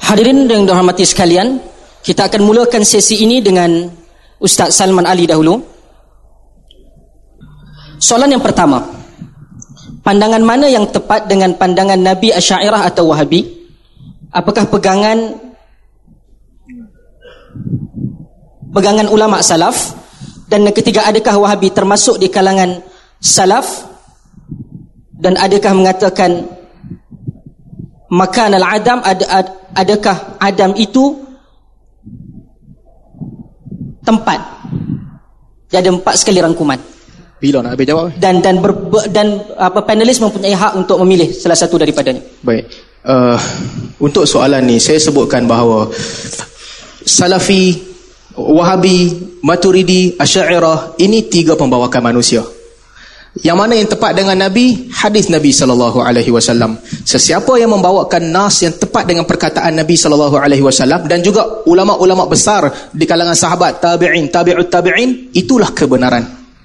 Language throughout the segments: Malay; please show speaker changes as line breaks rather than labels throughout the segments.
Hadirin yang dirahmati sekalian, kita akan mulakan sesi ini dengan Ustaz Salman Ali dahulu. Soalan yang pertama, pandangan mana yang tepat dengan pandangan Nabi Asy'ariyah atau Wahabi? Apakah pegangan ulama salaf? Dan yang ketiga, adakah Wahabi termasuk di kalangan salaf? Dan adakah mengatakan makan al-adam, adakah adam itu tempat? Jadi ada 4 sekali rangkuman.
Bila nak habis jawab?
Dan panelis mempunyai hak untuk memilih salah satu daripadanya.
Baik. Untuk soalan ni saya sebutkan bahawa Salafi, Wahabi, Maturidi, Asy'ariyah ini 3 pembawakan manusia. Yang mana yang tepat dengan Nabi? Hadis Nabi SAW. Sesiapa yang membawakan nas yang tepat dengan perkataan Nabi SAW dan juga ulama-ulama besar di kalangan sahabat, tabi'in, tabi'ut tabi'in, itulah kebenaran.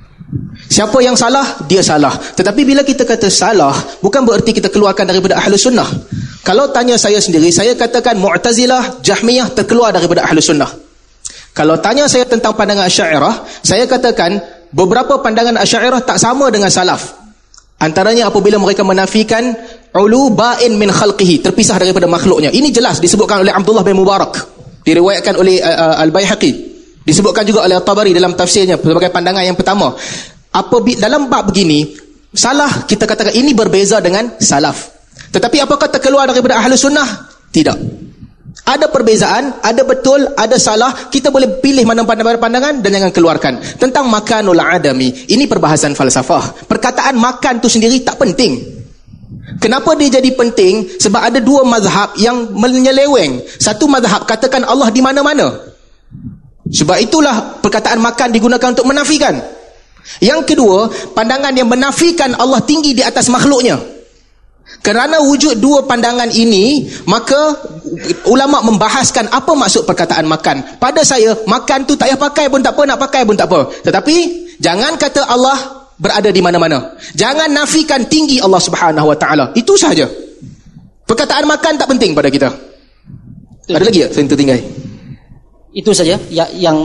Siapa yang salah, dia salah. Tetapi bila kita kata salah, bukan bererti kita keluarkan daripada Ahlus Sunnah. Kalau tanya saya sendiri, saya katakan Mu'tazilah, Jahmiyah terkeluar daripada Ahlus Sunnah. Kalau tanya saya tentang pandangan Asy'ariyah, saya katakan beberapa pandangan Asy'ariyah tak sama dengan salaf. Antaranya apabila mereka menafikan ulu ba'in min khalqihi, terpisah daripada makhluknya. Ini jelas disebutkan oleh Abdullah bin Mubarak, diriwayatkan oleh Al-Baihaqi, disebutkan juga oleh At-Tabari dalam tafsirnya sebagai pandangan yang pertama. Dalam bab begini, salah kita katakan ini berbeza dengan salaf. Tetapi apakah terkeluar daripada Ahlus Sunnah? Tidak. Ada perbezaan, ada betul, ada salah. Kita boleh pilih mana pandangan dan jangan keluarkan. Tentang makanul adami, ini perbahasan falsafah. Perkataan makan tu sendiri tak penting. Kenapa dia jadi penting? Sebab ada 2 mazhab yang menyeleweng. Satu mazhab katakan Allah di mana-mana. Sebab itulah perkataan makan digunakan untuk menafikan. Yang kedua, pandangan yang menafikan Allah tinggi di atas makhluknya. Kerana wujud 2 pandangan ini, maka ulama membahaskan apa maksud perkataan makan. Pada saya, makan tu tak payah pakai pun tak apa, nak pakai pun tak apa. Tetapi jangan kata Allah berada di mana-mana. Jangan nafikan tinggi Allah Subhanahu Wa Taala. Itu sahaja. Perkataan makan tak penting pada kita. Ada lagi tak saya tertinggal? Itu saja yang.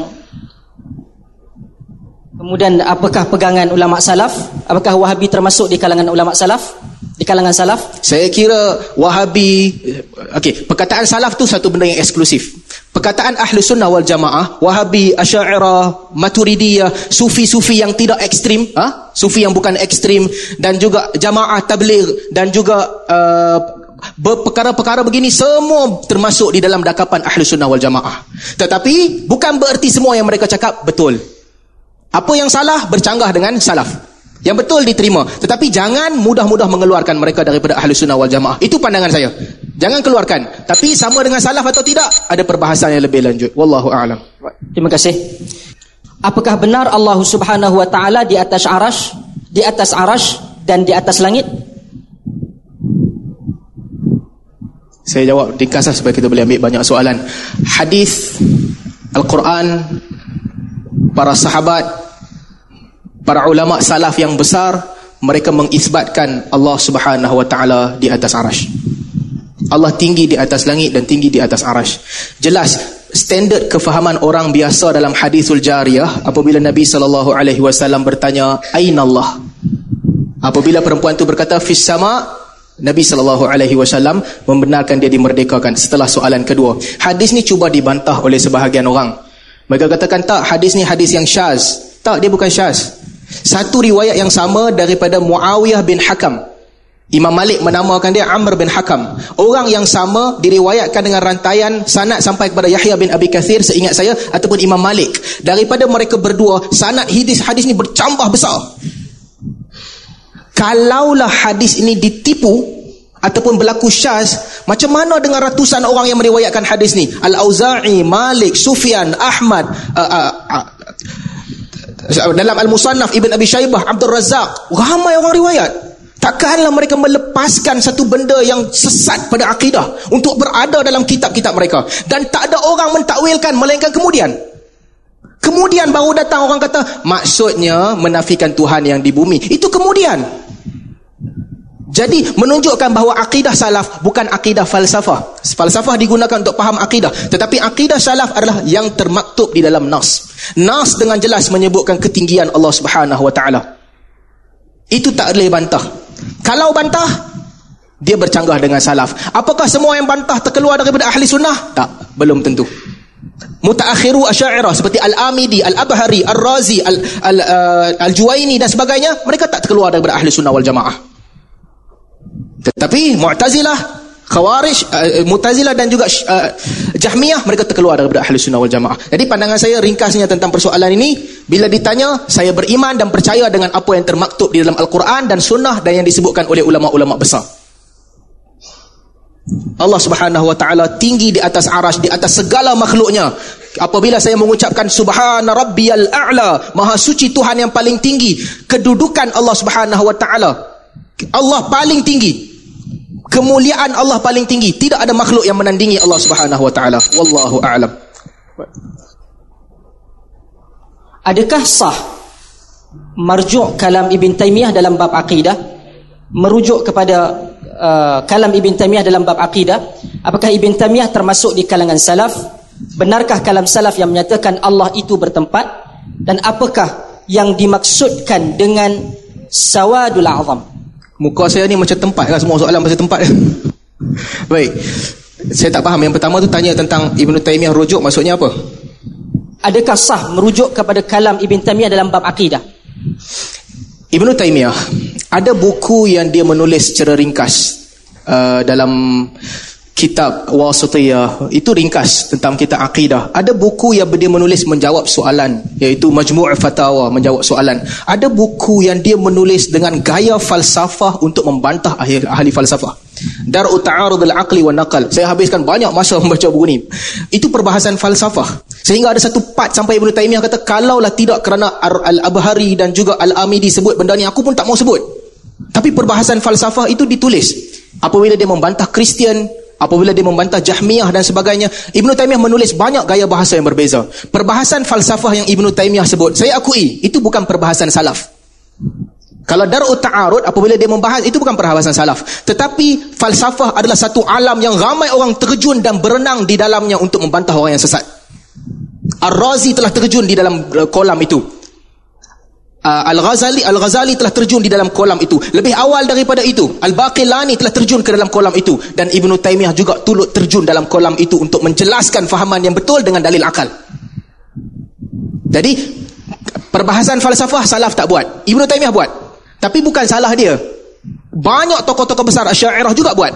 Kemudian apakah pegangan ulama salaf? Apakah Wahabi termasuk di kalangan ulama salaf? Di kalangan salaf?
Saya kira Wahabi, perkataan salaf tu satu benda yang eksklusif. Perkataan Ahlus Sunnah wal Jamaah, Wahabi, Asy'ariyah, Maturidiyah, sufi-sufi yang tidak ekstrim, sufi yang bukan ekstrim, dan juga Jamaah Tabligh, dan juga perkara-perkara begini semua termasuk di dalam dakapan Ahlus Sunnah wal Jamaah. Tetapi bukan bererti semua yang mereka cakap betul. Apa yang salah bercanggah dengan salaf. Yang betul diterima. Tetapi jangan mudah-mudah mengeluarkan mereka daripada Ahlus Sunnah wal Jamaah. Itu pandangan saya. Jangan keluarkan. Tapi sama dengan salaf atau tidak, ada perbahasan yang lebih lanjut. Wallahu a'lam.
Terima kasih. Apakah benar Allah Subhanahu Wa Taala di atas arash dan di atas langit?
Saya jawab ringkas supaya kita boleh ambil banyak soalan. Hadis Al-Quran, para sahabat, para ulama salaf yang besar, mereka mengisbatkan Allah Subhanahu Wa Taala di atas arash. Allah tinggi di atas langit dan tinggi di atas arash. Jelas standard kefahaman orang biasa dalam hadisul jariyah, apabila Nabi SAW bertanya, Aina Allah? Apabila perempuan itu berkata fis sama, Nabi SAW membenarkan dia dimerdekakan. Setelah soalan kedua, hadis ni cuba dibantah oleh sebahagian orang. Mereka katakan tak, hadis ni hadis yang syaz. Tak, dia bukan syaz. Satu riwayat yang sama daripada Muawiyah bin Hakam. Imam Malik menamakan dia Amr bin Hakam. Orang yang sama diriwayatkan dengan rantaian sanad sampai kepada Yahya bin Abi Kathir, seingat saya, ataupun Imam Malik. Daripada mereka berdua, sanad hadis ni bercambah besar. Kalaulah hadis ini ditipu ataupun berlaku syaz, macam mana dengan ratusan orang yang meriwayatkan hadis ni? Al-Auza'i, Malik, Sufyan, Ahmad, dalam Al-Musannaf Ibn Abi Shaybah, Abdul Razak, ramai orang riwayat. Takkanlah mereka melepaskan satu benda yang sesat pada akidah untuk berada dalam kitab-kitab mereka. Dan tak ada orang mentakwilkan, melainkan kemudian baru datang orang kata maksudnya menafikan Tuhan yang di bumi. Itu kemudian. Jadi menunjukkan bahawa akidah salaf bukan akidah falsafah. Falsafah digunakan untuk faham akidah, tetapi akidah salaf adalah yang termaktub di dalam nas. Nas dengan jelas menyebutkan ketinggian Allah Subhanahu wa taala. Itu tak boleh bantah. Kalau bantah, dia bercanggah dengan salaf. Apakah semua yang bantah terkeluar daripada ahli sunnah? Tak, belum tentu. Mutaakhiru Asy'ariyah seperti Al-Amidi, Al-Abhari, Al-Razi, Al-Juwaini dan sebagainya, mereka tak terkeluar daripada ahli sunnah wal jamaah. Tetapi Mu'tazilah, Khawarij, Mu'tazilah dan juga Jahmiyah, mereka terkeluar daripada ahli sunnah wal jamaah. Jadi pandangan saya ringkasnya tentang persoalan ini, bila ditanya, saya beriman dan percaya dengan apa yang termaktub di dalam Al-Quran dan sunnah dan yang disebutkan oleh ulama-ulama besar. Allah Subhanahu wa taala tinggi di atas arasy, di atas segala makhluknya. Apabila saya mengucapkan subhana rabbiyal a'la, maha suci Tuhan yang paling tinggi, kedudukan Allah Subhanahu wa taala, Allah paling tinggi, kemuliaan Allah paling tinggi. Tidak ada makhluk yang menandingi Allah Subhanahu wa taala. Wallahu a'lam.
Adakah sah marjuk kalam Ibn Taymiyah dalam bab akidah, merujuk kepada kalam Ibn Taymiyah dalam bab akidah? Apakah Ibn Taymiyah termasuk di kalangan salaf? Benarkah kalam salaf yang menyatakan Allah itu bertempat? Dan apakah yang dimaksudkan dengan sawadul a'zam?
Muka saya ni macam tempat kan, semua soalan macam tempat. Baik, saya tak faham. Yang pertama tu tanya tentang Ibn Taymiyah rujuk, maksudnya apa?
Adakah sah merujuk kepada kalam Ibn Taymiyah dalam bab akidah?
Ibn Taymiyah ada buku yang dia menulis secara ringkas dalam kitab Wasitiyah, itu ringkas tentang kitab akidah. Ada buku yang dia menulis menjawab soalan, iaitu Majmu' Fatawa, menjawab soalan. Ada buku yang dia menulis dengan gaya falsafah untuk membantah ahli falsafah, Dar'u Ta'arudul Aqli wa Naqal. Saya habiskan banyak masa membaca buku ni. Itu perbahasan falsafah, sehingga ada satu part sampai Ibn Taymiyah kata, kalaulah tidak kerana Al-Abhari dan juga Al-Amidi sebut benda ni, aku pun tak mau sebut. Tapi perbahasan falsafah itu ditulis. Apabila dia membantah Kristian, apabila dia membantah Jahmiyah dan sebagainya, Ibn Taymiyah menulis banyak gaya bahasa yang berbeza. Perbahasan falsafah yang Ibn Taymiyah sebut, saya akui, itu bukan perbahasan salaf. Kalau Dar'u Ta'arud, apabila dia membahas, itu bukan perbahasan salaf. Tetapi falsafah adalah satu alam yang ramai orang terjun dan berenang di dalamnya untuk membantah orang yang sesat. Ar-Razi telah terjun di dalam kolam itu. Al-Ghazali telah terjun di dalam kolam itu. Lebih awal daripada itu, Al-Baqillani telah terjun ke dalam kolam itu. Dan Ibn Taymiyah juga turut terjun dalam kolam itu untuk menjelaskan fahaman yang betul dengan dalil akal. Jadi perbahasan falsafah salaf tak buat, Ibn Taymiyah buat. Tapi bukan salah dia. Banyak tokoh-tokoh besar Asy'ariyah juga buat.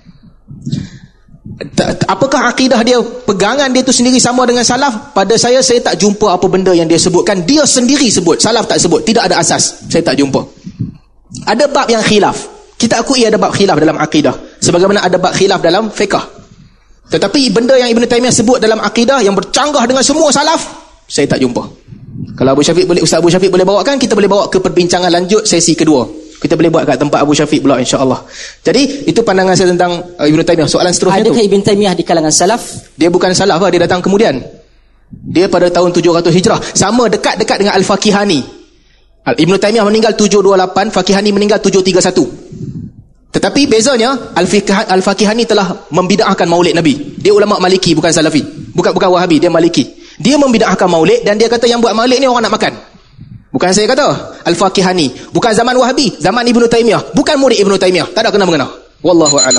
Apakah akidah dia, pegangan dia tu sendiri sama dengan salaf? Pada saya tak jumpa apa benda yang dia sebutkan dia sendiri sebut, salaf tak sebut. Tidak ada asas, saya tak jumpa. Ada bab yang khilaf, kita akui ada bab khilaf dalam akidah, sebagaimana ada bab khilaf dalam fiqh. Tetapi benda yang Ibn Taymiyah sebut dalam akidah yang bercanggah dengan semua salaf, saya tak jumpa. Kalau Ustaz Abu Syafiq boleh bawakan, kita boleh bawa ke perbincangan lanjut sesi kedua. Kita boleh buat kat tempat Abu Syafiq pula, insya-Allah. Jadi itu pandangan saya tentang Ibn Taymiyah. Soalan seterusnya,
adakah Ibn Taymiyah di kalangan salaf?
Dia bukan salaf, dia datang kemudian. Dia pada tahun 700 Hijrah, sama dekat-dekat dengan Al-Faqihani. Ibn Taymiyah meninggal 728, Faqihani meninggal 731. Tetapi bezanya, Al-Faqihani telah membid'ahkan Maulid Nabi. Dia ulama Maliki, bukan Salafi. Bukan Wahabi, dia Maliki. Dia membid'ahkan Maulid dan dia kata yang buat Maulid ni orang nak makan. Bukan saya kata, Al-Faqihani. Bukan zaman Wahabi, zaman Ibn Taymiyah. Bukan murid Ibn Taymiyah. Tak ada kena-mengena. Wallahu a'lam.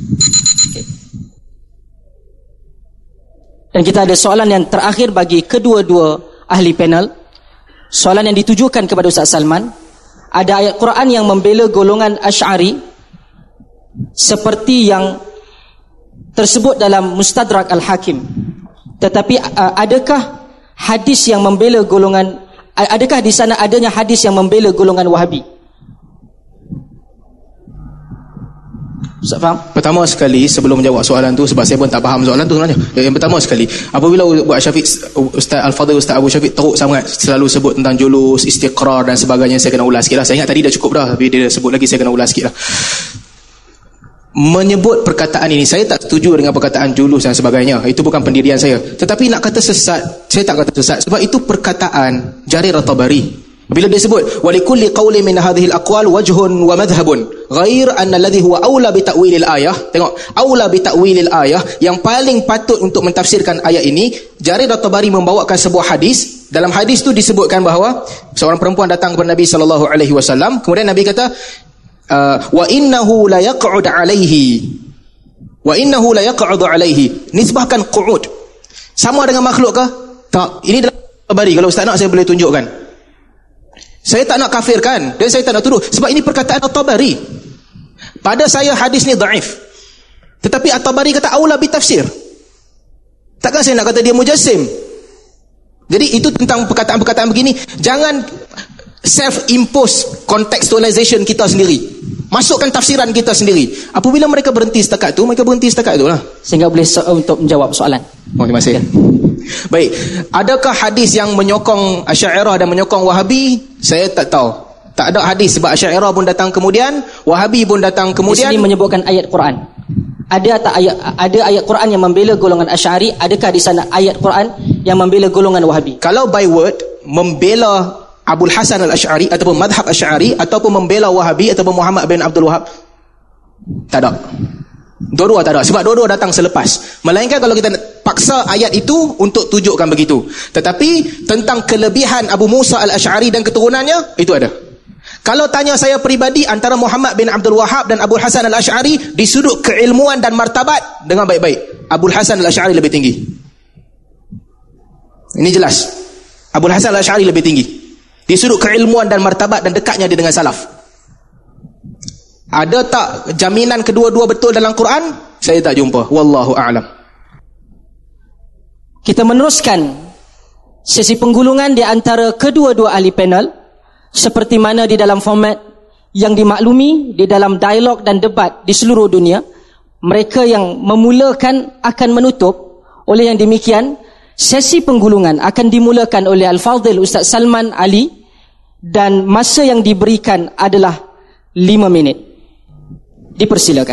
Dan kita ada soalan yang terakhir bagi kedua-dua ahli panel. Soalan yang ditujukan kepada Ustaz Salman. Ada ayat Quran yang membela golongan Asy'ari seperti yang tersebut dalam Mustadrak Al-Hakim. Tetapi adakah hadis yang membela golongan, adakah di sana adanya hadis yang membela golongan Wahabi? Ustaz faham?
Pertama sekali, sebelum menjawab soalan tu, sebab saya pun tak faham soalan tu sebenarnya. Yang pertama sekali, apabila buat Syafiq, Ustaz Al-Fadhil, Ustaz Abu Syafiq teruk sangat selalu sebut tentang julus, istiqrar dan sebagainya, saya kena ulas sikit lah. Saya ingat tadi dah cukup dah, tapi dia sebut lagi, saya kena ulas sikit lah. Menyebut perkataan ini, saya tak setuju dengan perkataan julus dan sebagainya. Itu bukan pendirian saya. Tetapi nak kata sesat, saya tak kata sesat, sebab itu perkataan Jarir At-Tabari. Bila dia sebut walikulli qawli min hadhihi al-aqwal wajhun wa madhhabun ghair anna alladhi huwa aula bi ta'wilil ayah. Tengok, aula bi ta'wilil ayah, yang paling patut untuk mentafsirkan ayat ini. Jarir at-Tabari membawakan sebuah hadis. Dalam hadis tu disebutkan bahawa seorang perempuan datang kepada Nabi sallallahu alaihi wasallam, kemudian Nabi kata wa innahu la yaq'ud alaihi, wa innahu la yaq'ud alaihi. Nisbahkan qu'ud sama dengan makhluk ke? Tak. Ini dalam Tabari. Kalau ustaz nak, saya boleh tunjukkan. Saya tak nak kafirkan dan saya tak nak tuduh, sebab ini perkataan At-Tabari. Pada saya hadis ni dhaif, tetapi At-Tabari kata aula bi tafsir. Takkan saya nak kata dia mujassim. Jadi itu tentang perkataan-perkataan begini. Jangan self-impose contextualization kita sendiri, masukkan tafsiran kita sendiri. Apabila mereka berhenti setakat tu, mereka berhenti setakat tu lah.
Sehingga boleh untuk menjawab soalan.
Terima kasih. Baik, adakah hadis yang menyokong Asy'ariyah dan menyokong Wahabi? Saya tak tahu. Tak ada hadis, sebab Asy'ariyah pun datang kemudian, Wahabi pun datang kemudian.
Di sini menyebutkan ayat Quran. Ada ayat Quran yang membela golongan Asy'ari? Adakah di sana ayat Quran yang membela golongan Wahabi?
Kalau by word membela Abul Hasan al-Asy'ari ataupun madhab Asy'ari, ataupun membela Wahabi ataupun Muhammad bin Abdul Wahab, tak ada. Dua-dua tak ada, sebab dua-dua datang selepas. Melainkan kalau kita paksa ayat itu untuk tunjukkan begitu. Tetapi tentang kelebihan Abu Musa al-Asy'ari dan keturunannya, itu ada. Kalau tanya saya peribadi, antara Muhammad bin Abdul Wahab dan Abu Hasan al-Asy'ari di sudut keilmuan dan martabat, dengan baik-baik, Abu Hasan al-Asy'ari lebih tinggi. Ini jelas. Abu Hasan al-Asy'ari lebih tinggi di sudut keilmuan dan martabat dan dekatnya dia dengan salaf. Ada tak jaminan kedua-dua betul dalam Quran? Saya tak jumpa. Wallahu a'lam.
Kita meneruskan sesi penggulungan di antara kedua-dua ahli panel, seperti mana di dalam format yang dimaklumi di dalam dialog dan debat di seluruh dunia. Mereka yang memulakan akan menutup. Oleh yang demikian, sesi penggulungan akan dimulakan oleh Al-Fadhil Ustaz Salman Ali, dan masa yang diberikan adalah 5 minit. Dipersilakan.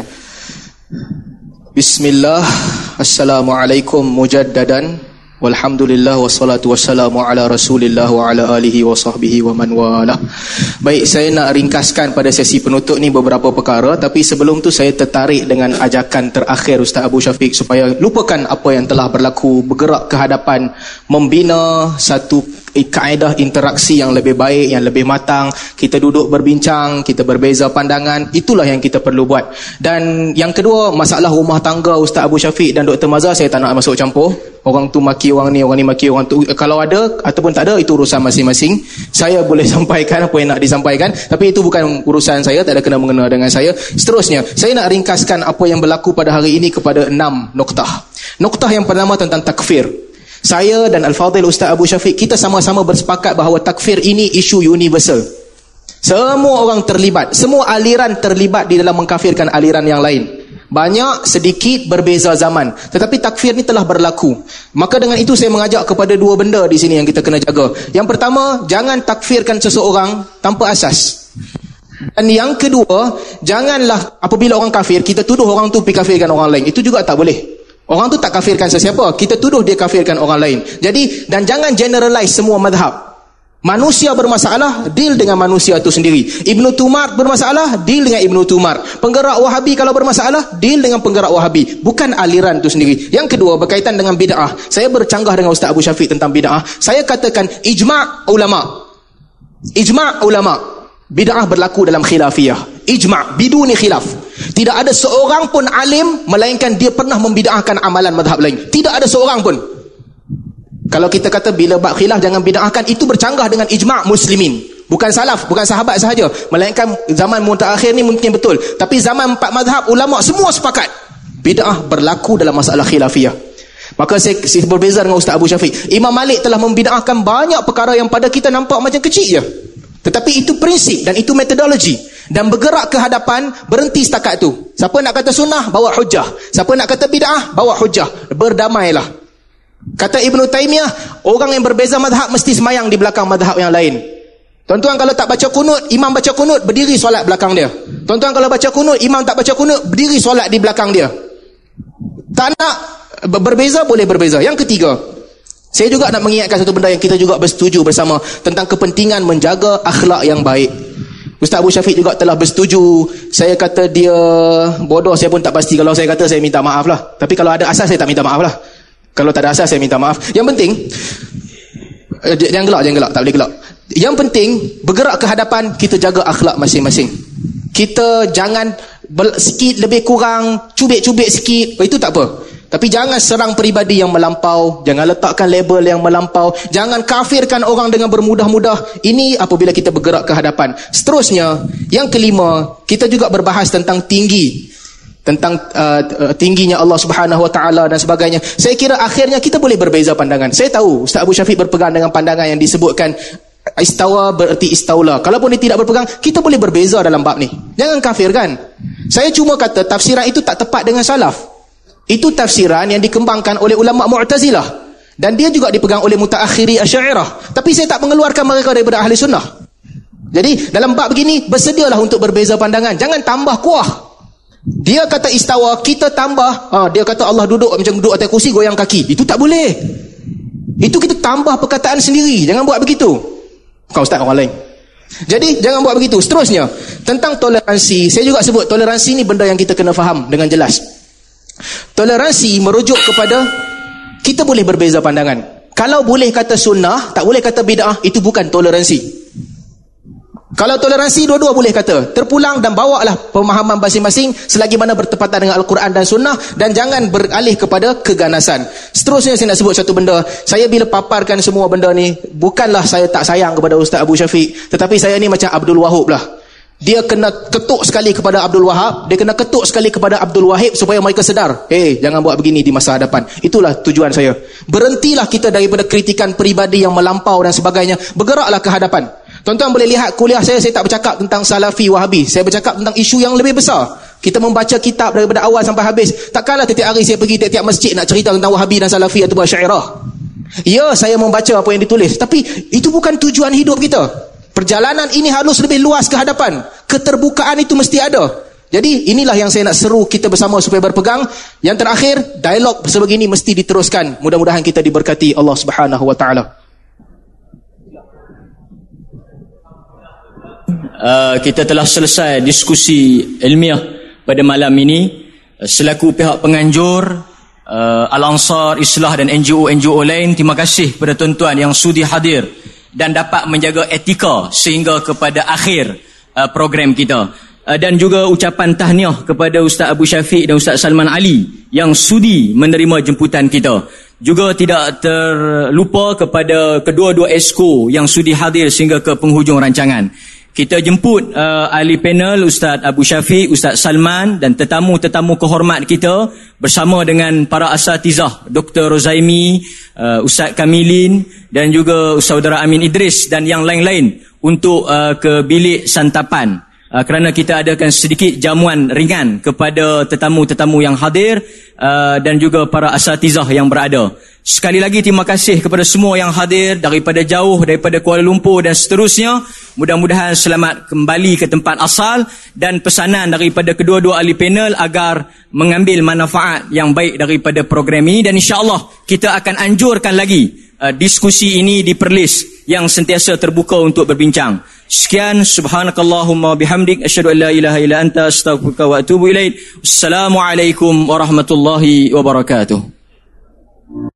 Bismillah. Assalamualaikum mujaddadan. Walhamdulillah wassalatu wassalamu ala Rasulillah wa ala alihi wa sahbihi wa man walah. Baik, saya nak ringkaskan pada sesi penutup ni beberapa perkara, tapi sebelum tu saya tertarik dengan ajakan terakhir Ustaz Abu Syafiq supaya lupakan apa yang telah berlaku, bergerak ke hadapan, membina satu kaedah interaksi yang lebih baik, yang lebih matang. Kita duduk berbincang, kita berbeza pandangan, itulah yang kita perlu buat. Dan yang kedua, masalah rumah tangga Ustaz Abu Syafiq dan Dr. Mazhar, saya tak nak masuk campur. Orang tu maki orang ni maki orang tu. Kalau ada ataupun tak ada, itu urusan masing-masing. Saya boleh sampaikan apa yang nak disampaikan, tapi itu bukan urusan saya, tak ada kena-mengena dengan saya. Seterusnya, saya nak ringkaskan apa yang berlaku pada hari ini kepada 6 noktah. Noktah yang pertama tentang takfir. Saya dan Al-Fadhil Ustaz Abu Syafiq, kita sama-sama bersepakat bahawa takfir ini isu universal. Semua orang terlibat, semua aliran terlibat di dalam mengkafirkan aliran yang lain. Banyak, sedikit, berbeza zaman, tetapi takfir ni telah berlaku. Maka dengan itu saya mengajak kepada 2 benda di sini yang kita kena jaga. Yang pertama, jangan takfirkan seseorang tanpa asas. Dan yang kedua, janganlah apabila orang kafir, kita tuduh orang tu pergi kafirkan orang lain. Itu juga tak boleh. Orang tu tak kafirkan sesiapa, kita tuduh dia kafirkan orang lain. Jadi, dan jangan generalize semua madhab. Manusia bermasalah, deal dengan manusia itu sendiri. Ibnu Tumar bermasalah, deal dengan Ibnu Tumar. Penggerak Wahabi kalau bermasalah, deal dengan penggerak Wahabi, bukan aliran itu sendiri. Yang kedua, berkaitan dengan bid'ah. Saya bercanggah dengan Ustaz Abu Syafiq tentang bid'ah. Saya katakan ijma' ulama'. Ijma' ulama'. Bid'ah berlaku dalam khilafiyah. Ijma' biduni khilaf. Tidak ada seorang pun alim melainkan dia pernah membid'ahkan amalan madhab lain. Tidak ada seorang pun. Kalau kita kata bila bab khilaf jangan bid'ahkan, itu bercanggah dengan ijma' muslimin. Bukan salaf, bukan sahabat sahaja, melainkan zaman mutaakhir ni mungkin betul. Tapi zaman 4 madhab ulama semua sepakat bid'ah berlaku dalam masalah khilafiyah. Maka saya berbeza dengan Ustaz Abu Syafiq. Imam Malik telah membid'ahkan banyak perkara yang pada kita nampak macam kecil je. Tetapi itu prinsip dan itu metodologi. Dan bergerak ke hadapan, berhenti setakat tu. Siapa nak kata sunnah, bawa hujah. Siapa nak kata bid'ah, bawa hujah. Berdamailah. Kata Ibn Taymiyah, orang yang berbeza madhab mesti semayang di belakang madhab yang lain. Tuan-tuan kalau tak baca kunut, imam baca kunut, berdiri solat belakang dia. Tuan-tuan kalau baca kunut, imam tak baca kunut, berdiri solat di belakang dia. Tak nak berbeza, boleh berbeza. Yang ketiga, Saya juga nak mengingatkan satu benda yang kita juga bersetuju bersama tentang kepentingan menjaga akhlak yang baik. Ustaz Abu Syafiq juga telah bersetuju. Saya kata dia bodoh, saya pun tak pasti. Kalau saya kata, saya minta maaf lah. Tapi kalau ada asas, saya tak minta maaf lah. Kalau tak ada asas, saya minta maaf. Yang penting, jangan gelak, tak boleh gelak. Yang penting, bergerak ke hadapan, kita jaga akhlak masing-masing. Kita jangan sikit lebih kurang, cubit-cubit sikit, itu tak apa. Tapi jangan serang peribadi yang melampau, jangan letakkan label yang melampau, jangan kafirkan orang dengan bermudah-mudah. Ini apabila kita bergerak ke hadapan. Seterusnya, yang kelima, kita juga berbahas tentang tentang tingginya Allah Subhanahu Wa Taala dan sebagainya. Saya kira akhirnya kita boleh berbeza pandangan. Saya tahu Ustaz Abu Syafiq berpegang dengan pandangan yang disebutkan istawa bererti istaula. Kalaupun dia tidak berpegang, kita boleh berbeza dalam bab ni. Jangan kafirkan. Saya cuma kata tafsiran itu tak tepat dengan salaf. Itu tafsiran yang dikembangkan oleh ulama Mu'tazilah, dan dia juga dipegang oleh mutaakhiri Asy'ariyah. Tapi saya tak mengeluarkan mereka daripada ahli sunnah. Jadi dalam bab begini, bersedialah untuk berbeza pandangan. Jangan tambah kuah. Dia kata istawa, kita tambah, dia kata Allah duduk macam duduk atas kursi, goyang kaki. Itu tak boleh. Itu kita tambah perkataan sendiri. Jangan buat begitu. Kau ustaz orang lain. Jadi jangan buat begitu. Seterusnya, tentang toleransi. Saya juga sebut toleransi ni benda yang kita kena faham dengan jelas. Toleransi merujuk kepada kita boleh berbeza pandangan. Kalau boleh kata sunnah, tak boleh kata bid'ah, itu bukan toleransi. Kalau toleransi, dua-dua boleh kata. Terpulang dan bawalah pemahaman masing-masing selagi mana bertepatan dengan Al-Quran dan sunnah, dan jangan beralih kepada keganasan. Seterusnya saya nak sebut satu benda. Saya bila paparkan semua benda ni, bukanlah saya tak sayang kepada Ustaz Abu Syafiq, tetapi saya ni macam Abdul Wahab lah. Dia kena ketuk sekali kepada Abdul Wahab, dia kena ketuk sekali kepada Abdul Wahid supaya mereka sedar, jangan buat begini di masa hadapan. Itulah tujuan saya. Berhentilah kita daripada kritikan peribadi yang melampau dan sebagainya. Bergeraklah ke hadapan. Tuan-tuan boleh lihat kuliah saya tak bercakap tentang Salafi Wahabi. Saya bercakap tentang isu yang lebih besar. Kita membaca kitab daripada awal sampai habis. Takkanlah tiap hari saya pergi tiap masjid nak cerita tentang Wahabi dan Salafi atau Asy'ariyah. Ya, saya membaca apa yang ditulis, tapi itu bukan tujuan hidup kita. Perjalanan ini harus lebih luas ke hadapan. Keterbukaan itu mesti ada. Jadi inilah yang saya nak seru kita bersama supaya berpegang. Yang terakhir, dialog sebegini mesti diteruskan. Mudah-mudahan kita diberkati Allah Subhanahu Wa Taala.
Kita telah selesai diskusi ilmiah pada malam ini. Selaku pihak penganjur, Al-Ansar, Islah dan NGO-NGO lain, terima kasih kepada tuan-tuan yang sudi hadir dan dapat menjaga etika sehingga kepada akhir program kita. Dan juga ucapan tahniah kepada Ustaz Abu Syafiq dan Ustaz Salman Ali yang sudi menerima jemputan kita. Juga tidak terlupa kepada kedua-dua exco yang sudi hadir sehingga ke penghujung rancangan. Kita jemput ahli panel Ustaz Abu Syafiq, Ustaz Salman dan tetamu-tetamu kehormat kita bersama dengan para asatizah Dr. Rozaimi, Ustaz Kamilin dan juga Saudara Amin Idris dan yang lain-lain untuk ke bilik santapan. Kerana kita adakan sedikit jamuan ringan kepada tetamu-tetamu yang hadir dan juga para asatizah yang berada. Sekali lagi terima kasih kepada semua yang hadir daripada jauh, daripada Kuala Lumpur dan seterusnya. Mudah-mudahan selamat kembali ke tempat asal, dan pesanan daripada kedua-dua ahli panel agar mengambil manfaat yang baik daripada program ini, dan insya-Allah kita akan anjurkan lagi diskusi ini di Perlis yang sentiasa terbuka untuk berbincang. Sekian, subhanakallahumma bihamdik, asyhadu an la ilaha illa anta, astaghfiruka wa atubu ilaik. Assalamualaikum warahmatullahi wabarakatuh.